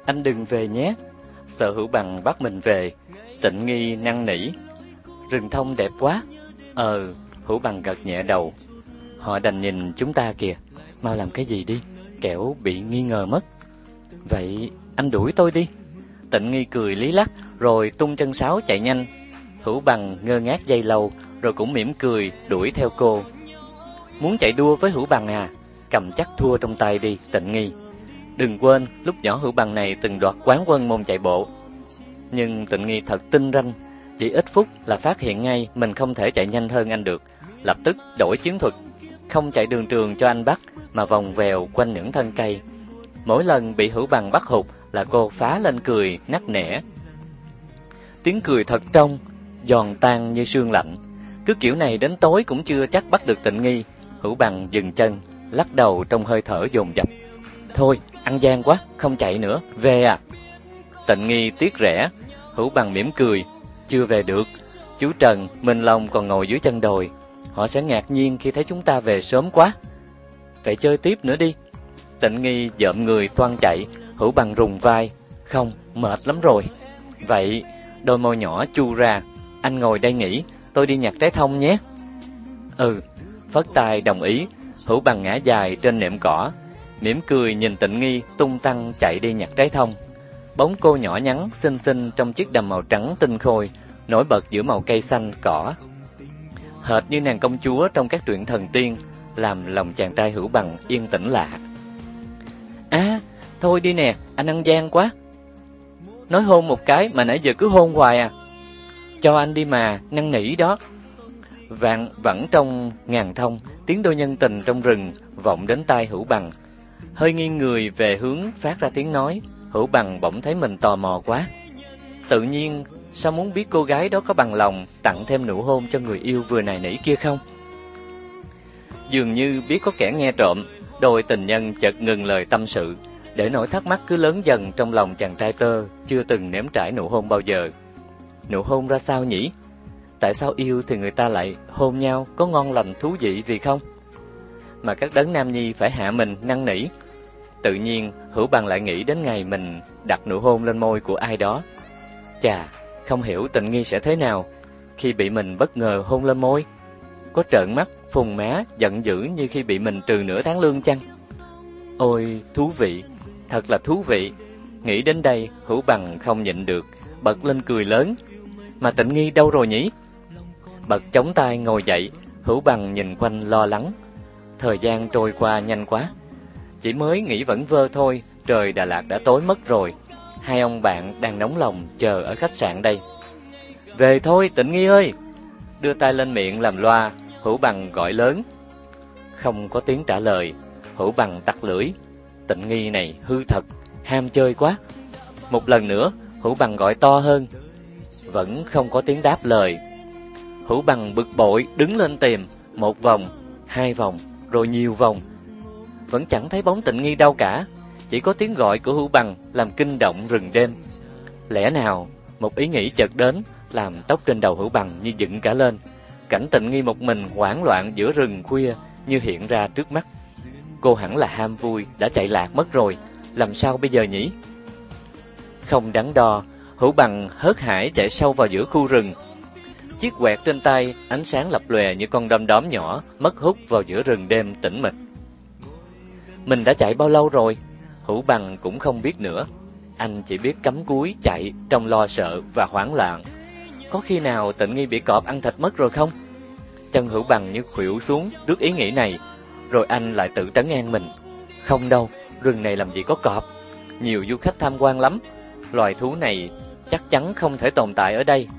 anh đừng về nhé. Sợ Hữu Bằng bắt mình về. Tịnh Nghi năn nỉ, rừng thông đẹp quá. Hữu Bằng gật nhẹ đầu. Họ đành nhìn chúng ta kìa, mau làm cái gì đi, kẻo bị nghi ngờ mất. Vậy anh đuổi tôi đi. Tịnh Nghi cười lý lắc, rồi tung chân sáo chạy nhanh. Hữu Bằng ngơ ngác giây lâu, rồi cũng mỉm cười đuổi theo cô. Muốn chạy đua với Hữu Bằng à? Cầm chắc thua trong tay đi, Tịnh Nghi. Đừng quên, lúc nhỏ Hữu Bằng này từng đoạt quán quân môn chạy bộ. Nhưng Tịnh Nghi thật tinh ranh, chỉ ít phút là phát hiện ngay mình không thể chạy nhanh hơn anh được. Lập tức đổi chiến thuật, không chạy đường trường cho anh bắt, mà vòng vèo quanh những thân cây. Mỗi lần bị Hữu Bằng bắt hụt là cô phá lên cười nắc nẻ. Tiếng cười thật trong, giòn tan như sương lạnh. Cứ kiểu này đến tối cũng chưa chắc bắt được Tịnh Nghi. Hữu Bằng dừng chân, lắc đầu trong hơi thở dồn dập. Thôi, ăn gian quá, không chạy nữa, về à? Tịnh Nghi tiếc rẻ. Hữu Bằng mỉm cười. Chưa về được. Chú Trần, Minh Long còn ngồi dưới chân đồi. Họ sẽ ngạc nhiên khi thấy chúng ta về sớm quá. Vậy chơi tiếp nữa đi. Tịnh Nghi dợm người toan chạy. Hữu Bằng rùng vai. Không, mệt lắm rồi. Vậy, đôi môi nhỏ chu ra. Anh ngồi đây nghỉ, tôi đi nhặt trái thông nhé. Phất tay đồng ý. Hữu Bằng ngã dài trên nệm cỏ, mỉm cười nhìn Tịnh Nghi tung tăng chạy đi nhặt trái thông. Bóng cô nhỏ nhắn xinh xinh trong chiếc đầm màu trắng tinh khôi, nổi bật giữa màu cây xanh cỏ, hệt như nàng công chúa trong các truyện thần tiên, làm lòng chàng trai Hữu Bằng yên tĩnh lạ. Thôi đi nè, anh ăn gian quá. Nói hôn một cái mà nãy giờ cứ hôn hoài à. Cho anh đi mà, năn nỉ đó. Vẫn trong ngàn thông, tiếng đôi nhân tình trong rừng vọng đến tai Hữu Bằng. Hơi nghiêng người về hướng phát ra tiếng nói, Hữu Bằng bỗng thấy mình tò mò quá. Tự nhiên, sao muốn biết cô gái đó có bằng lòng tặng thêm nụ hôn cho người yêu vừa nài nỉ kia không? Dường như biết có kẻ nghe trộm, đôi tình nhân chợt ngừng lời tâm sự, để nỗi thắc mắc cứ lớn dần trong lòng chàng trai tơ chưa từng nếm trải nụ hôn bao giờ. Nụ hôn ra sao nhỉ? Tại sao yêu thì người ta lại hôn nhau, có ngon lành thú vị vì không? Mà các đấng nam nhi phải hạ mình năn nỉ. Tự nhiên Hữu Bằng lại nghĩ đến ngày mình đặt nụ hôn lên môi của ai đó. Chà, không hiểu Tịnh Nghi sẽ thế nào khi bị mình bất ngờ hôn lên môi. Có trợn mắt, phùng má, giận dữ như khi bị mình trừ nửa tháng lương chăng? Ôi, thú vị, thật là thú vị. Nghĩ đến đây, Hữu Bằng không nhịn được, bật lên cười lớn. Mà Tịnh Nghi đâu rồi nhỉ? Bật chống tay ngồi dậy, Hữu Bằng nhìn quanh lo lắng. Thời gian trôi qua nhanh quá. Chỉ mới nghĩ vẩn vơ thôi, trời Đà Lạt đã tối mất rồi. Hai ông bạn đang nóng lòng chờ ở khách sạn đây. Về thôi Tịnh Nghi ơi! Đưa tay lên miệng làm loa, Hữu Bằng gọi lớn. Không có tiếng trả lời, Hữu Bằng tặc lưỡi. Tịnh Nghi này hư thật, ham chơi quá. Một lần nữa, Hữu Bằng gọi to hơn. Vẫn không có tiếng đáp lời. Hữu Bằng bực bội đứng lên tìm. Một vòng, hai vòng, rồi nhiều vòng. Vẫn chẳng thấy bóng Tịnh Nghi đâu cả. Chỉ có tiếng gọi của Hữu Bằng làm kinh động rừng đêm. Lẽ nào một ý nghĩ chợt đến, làm tóc trên đầu Hữu Bằng như dựng cả lên. Cảnh Tịnh Nghi một mình hoảng loạn giữa rừng khuya như hiện ra trước mắt. Cô hẳn là ham vui, đã chạy lạc mất rồi. Làm sao bây giờ nhỉ? Không đắn đo, Hữu Bằng hớt hải chạy sâu vào giữa khu rừng. Chiếc quẹt trên tay, ánh sáng lập lòe như con đom đóm nhỏ, mất hút vào giữa rừng đêm tĩnh mịch. Mình đã chạy bao lâu rồi? Hữu Bằng cũng không biết nữa. Anh chỉ biết cắm cúi chạy trong lo sợ và hoảng loạn. Có khi nào Tịnh Nghi bị cọp ăn thịt mất rồi không? Chân Hữu Bằng như khuỵu xuống trước ý nghĩ này. Rồi anh lại tự trấn an mình. Không đâu, rừng này làm gì có cọp. Nhiều du khách tham quan lắm. Loài thú này chắc chắn không thể tồn tại ở đây.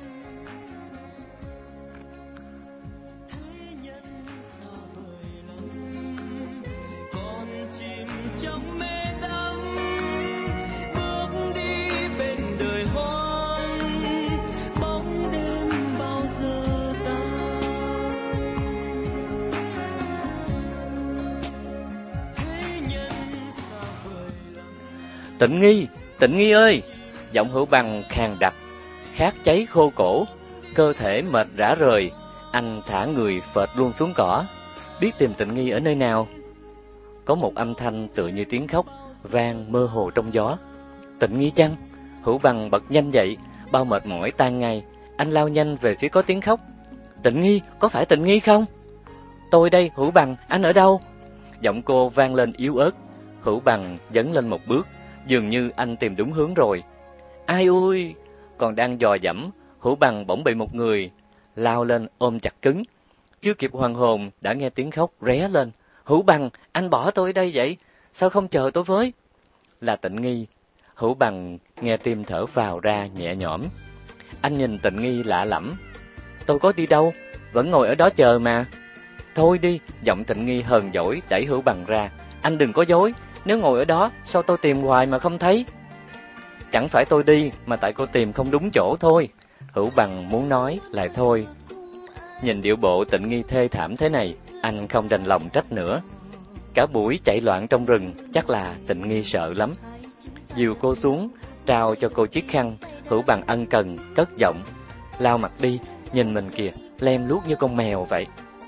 Tịnh Nghi ơi! Giọng Hữu Bằng khàn đặc, khát cháy khô cổ, cơ thể mệt rã rời. Anh thả người phệt luôn xuống cỏ, biết tìm Tịnh Nghi ở nơi nào. Có một âm thanh tựa như tiếng khóc vang mơ hồ trong gió. Tịnh Nghi chăng? Hữu Bằng bật nhanh dậy, bao mệt mỏi tan ngay. Anh lao nhanh về phía có tiếng khóc. Tịnh Nghi, có phải Tịnh Nghi không? Tôi đây, Hữu Bằng, anh ở đâu? Giọng cô vang lên yếu ớt. Hữu Bằng dấn lên một bước, dường như anh tìm đúng hướng rồi. Ai ui! Còn đang dò dẫm, Hữu Bằng bỗng bị một người lao lên ôm chặt cứng. Chưa kịp hoàn hồn đã nghe tiếng khóc ré lên. Hữu Bằng, anh bỏ tôi đây vậy? Sao không chờ tôi với? Là Tịnh Nghi. Hữu Bằng nghe tim thở vào ra nhẹ nhõm. Anh nhìn Tịnh Nghi lạ lẫm. Tôi có đi đâu, vẫn ngồi ở đó chờ mà. Thôi đi, giọng Tịnh Nghi hờn dỗi đẩy Hữu Bằng ra. Anh đừng có dối, nếu ngồi ở đó sao tôi tìm hoài mà không thấy? Chẳng phải tôi đi mà tại cô tìm không đúng chỗ thôi. Hữu Bằng muốn nói lại thôi. Nhìn điệu bộ Tịnh Nghi thê thảm thế này, anh không đành lòng trách nữa. Cả buổi chạy loạn trong rừng, chắc là Tịnh Nghi sợ lắm. Dìu cô xuống, trao cho cô chiếc khăn. Hữu Bằng ân cần, cất giọng. Lau mặt đi, nhìn mình kìa, lem luốc như con mèo vậy.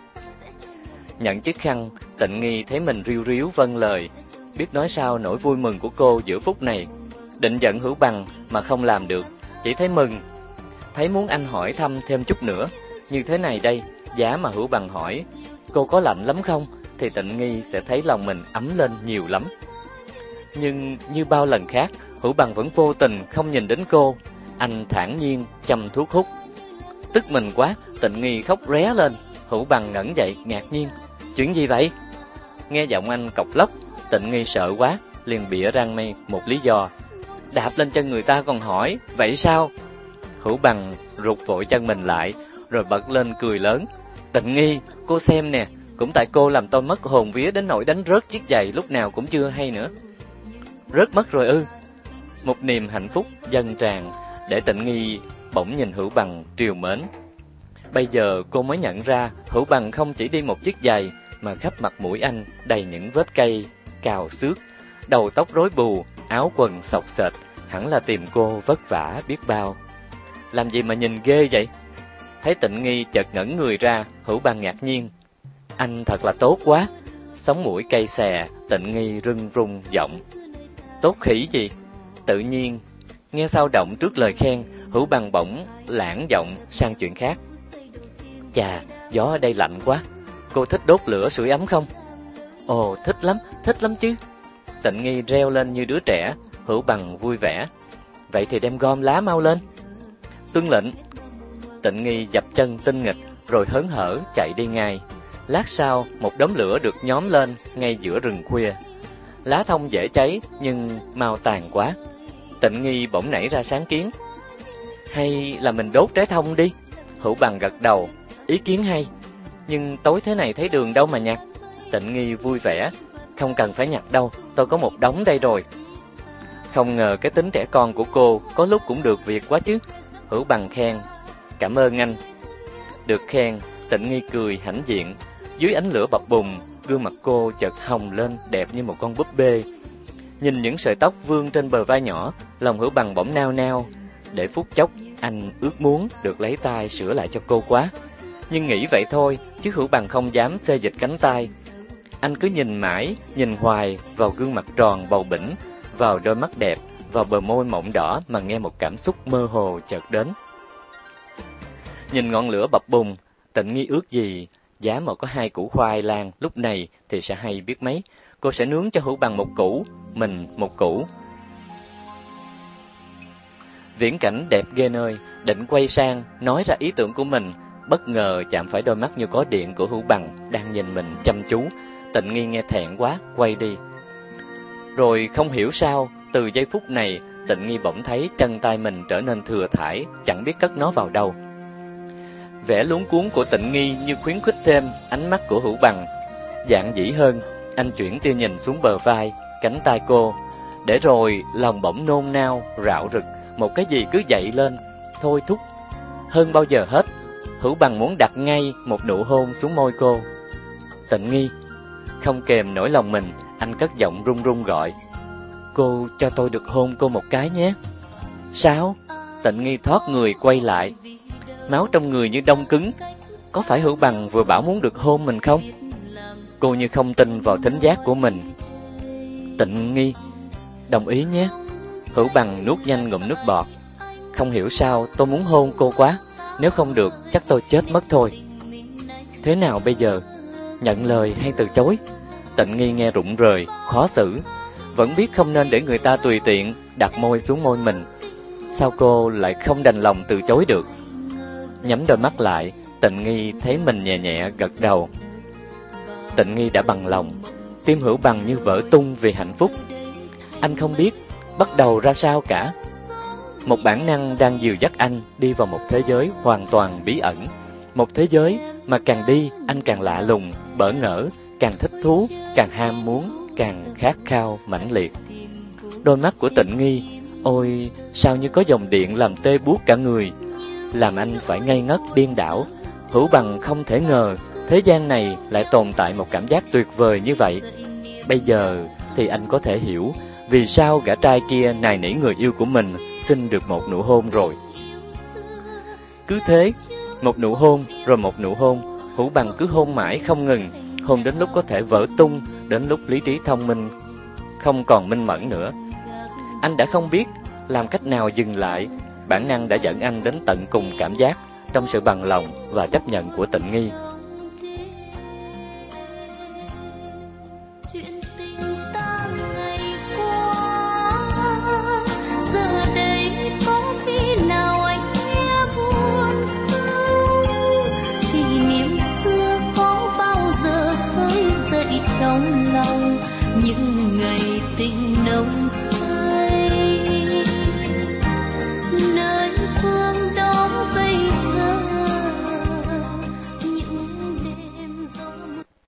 Nhận chiếc khăn, Tịnh Nghi thấy mình riu riu vâng lời. Biết nói sao nỗi vui mừng của cô giữa phút này. Định giận Hữu Bằng mà không làm được, chỉ thấy mừng. Thấy muốn anh hỏi thăm thêm chút nữa. Như thế này đây, giá mà Hữu Bằng hỏi cô có lạnh lắm không, thì Tịnh Nghi sẽ thấy lòng mình ấm lên nhiều lắm. Nhưng như bao lần khác, Hữu Bằng vẫn vô tình không nhìn đến cô. Anh thản nhiên châm thuốc hút. Tức mình quá, Tịnh Nghi khóc ré lên. Hữu Bằng ngẩng dậy ngạc nhiên. Chuyện gì vậy? Nghe giọng anh cộc lốc, Tịnh Nghi sợ quá, liền bịa răng mây một lý do. Đạp lên chân người ta còn hỏi, vậy sao? Hữu Bằng rụt vội chân mình lại, rồi bật lên cười lớn. Tịnh Nghi, cô xem nè, cũng tại cô làm tôi mất hồn vía đến nỗi đánh rớt chiếc giày lúc nào cũng chưa hay nữa. Rớt mất rồi ư? Một niềm hạnh phúc dâng tràn, để Tịnh Nghi bỗng nhìn Hữu Bằng trìu mến. Bây giờ cô mới nhận ra Hữu Bằng không chỉ đi một chiếc giày, mà khắp mặt mũi anh đầy những vết cây, cào xước, đầu tóc rối bù, áo quần xộc xệch, hẳn là tìm cô vất vả biết bao. Làm gì mà nhìn ghê vậy? Thấy Tịnh Nghi chợt ngẩng người ra, Hữu Bằng ngạc nhiên. Anh thật là tốt quá. Sống mũi cay xè, Tịnh Nghi rưng rung giọng. Tốt khỉ gì? Tự nhiên, nghe sao động trước lời khen, Hữu Bằng bỗng lãng giọng sang chuyện khác. Chà, gió ở đây lạnh quá. Cô thích đốt lửa sưởi ấm không? Ồ, thích lắm chứ. Tịnh Nghi reo lên như đứa trẻ. Hữu Bằng vui vẻ. Vậy thì đem gom lá mau lên. Tuân lệnh. Tịnh Nghi dập chân tinh nghịch, rồi hớn hở chạy đi ngay. Lát sau, một đống lửa được nhóm lên ngay giữa rừng khuya. Lá thông dễ cháy, nhưng mau tàn quá. Tịnh Nghi bỗng nảy ra sáng kiến. Hay là mình đốt trái thông đi? Hữu Bằng gật đầu. Ý kiến hay. Nhưng tối thế này thấy đường đâu mà nhặt? Tịnh Nghi vui vẻ. Không cần phải nhặt đâu, tôi có một đống đây rồi. Không ngờ cái tính trẻ con của cô có lúc cũng được việc quá chứ. Hữu Bằng khen. Cảm ơn anh. Được khen, Tịnh Nghi cười hãnh diện. Dưới ánh lửa bập bùng, gương mặt cô chợt hồng lên đẹp như một con búp bê. Nhìn những sợi tóc vương trên bờ vai nhỏ, lòng Hữu Bằng bỗng nao nao. Để phút chốc, anh ước muốn được lấy tay sửa lại cho cô quá. Nhưng nghĩ vậy thôi, chứ Hữu Bằng không dám xê dịch cánh tay. Anh cứ nhìn mãi, nhìn hoài vào gương mặt tròn bầu bĩnh, vào đôi mắt đẹp, vào bờ môi mọng đỏ mà nghe một cảm xúc mơ hồ chợt đến. Nhìn ngọn lửa bập bùng, Tịnh Nghi ước gì giá mà có 2 củ khoai lang lúc này thì sẽ hay biết mấy. Cô sẽ nướng cho Hữu Bằng 1 củ, mình 1 củ. Viễn cảnh đẹp ghê nơi, định quay sang nói ra ý tưởng của mình, bất ngờ chạm phải đôi mắt như có điện của Hữu Bằng đang nhìn mình chăm chú. Tịnh Nghi nghe thẹn quá, quay đi. Rồi không hiểu sao, từ giây phút này, Tịnh Nghi bỗng thấy chân tay mình trở nên thừa thãi, chẳng biết cất nó vào đâu. Vẻ luống cuống của Tịnh Nghi như khuyến khích thêm ánh mắt của Hữu Bằng. Dạn dĩ hơn, anh chuyển tia nhìn xuống bờ vai, cánh tay cô. Để rồi lòng bỗng nôn nao, rạo rực, một cái gì cứ dậy lên, thôi thúc. Hơn bao giờ hết, Hữu Bằng muốn đặt ngay một nụ hôn xuống môi cô. Tịnh Nghi. Không kềm nổi lòng mình, anh cất giọng run run gọi. Cô cho tôi được hôn cô một cái nhé. Sao? Tịnh Nghi thoát người quay lại. Máu trong người như đông cứng. Có phải Hữu Bằng vừa bảo muốn được hôn mình không? Cô như không tin vào thính giác của mình. Tịnh Nghi. Đồng ý nhé. Hữu Bằng nuốt nhanh ngụm nước bọt. Không hiểu sao tôi muốn hôn cô quá, nếu không được chắc tôi chết mất thôi. Thế nào bây giờ? Nhận lời hay từ chối? Tịnh Nghi nghe rụng rời, khó xử. Vẫn biết không nên để người ta tùy tiện đặt môi xuống môi mình. Sao cô lại không đành lòng từ chối được? Nhắm đôi mắt lại, Tịnh Nghi thấy mình nhẹ nhẹ gật đầu. Tịnh Nghi đã bằng lòng. Tim Hữu Bằng như vỡ tung vì hạnh phúc. Anh không biết bắt đầu ra sao cả. Một bản năng đang dìu dắt anh đi vào một thế giới hoàn toàn bí ẩn. Một thế giới mà càng đi anh càng lạ lùng, bỡ ngỡ, càng thích thú, càng ham muốn, càng khát khao mãnh liệt. Đôi mắt của Tịnh Nghi, ôi sao như có dòng điện làm tê buốt cả người, làm anh phải ngây ngất điên đảo. Hữu Bằng không thể ngờ thế gian này lại tồn tại một cảm giác tuyệt vời như vậy. Bây giờ thì anh có thể hiểu vì sao gã trai kia nài nỉ người yêu của mình xin được một nụ hôn rồi. Cứ thế, một nụ hôn rồi một nụ hôn, Hữu Bằng cứ hôn mãi không ngừng, hôn đến lúc có thể vỡ tung, đến lúc lý trí thông minh không còn minh mẫn nữa. Anh đã không biết làm cách nào dừng lại, bản năng đã dẫn anh đến tận cùng cảm giác trong sự bằng lòng và chấp nhận của Tịnh Nghi. Trong lòng những ngày tình nồng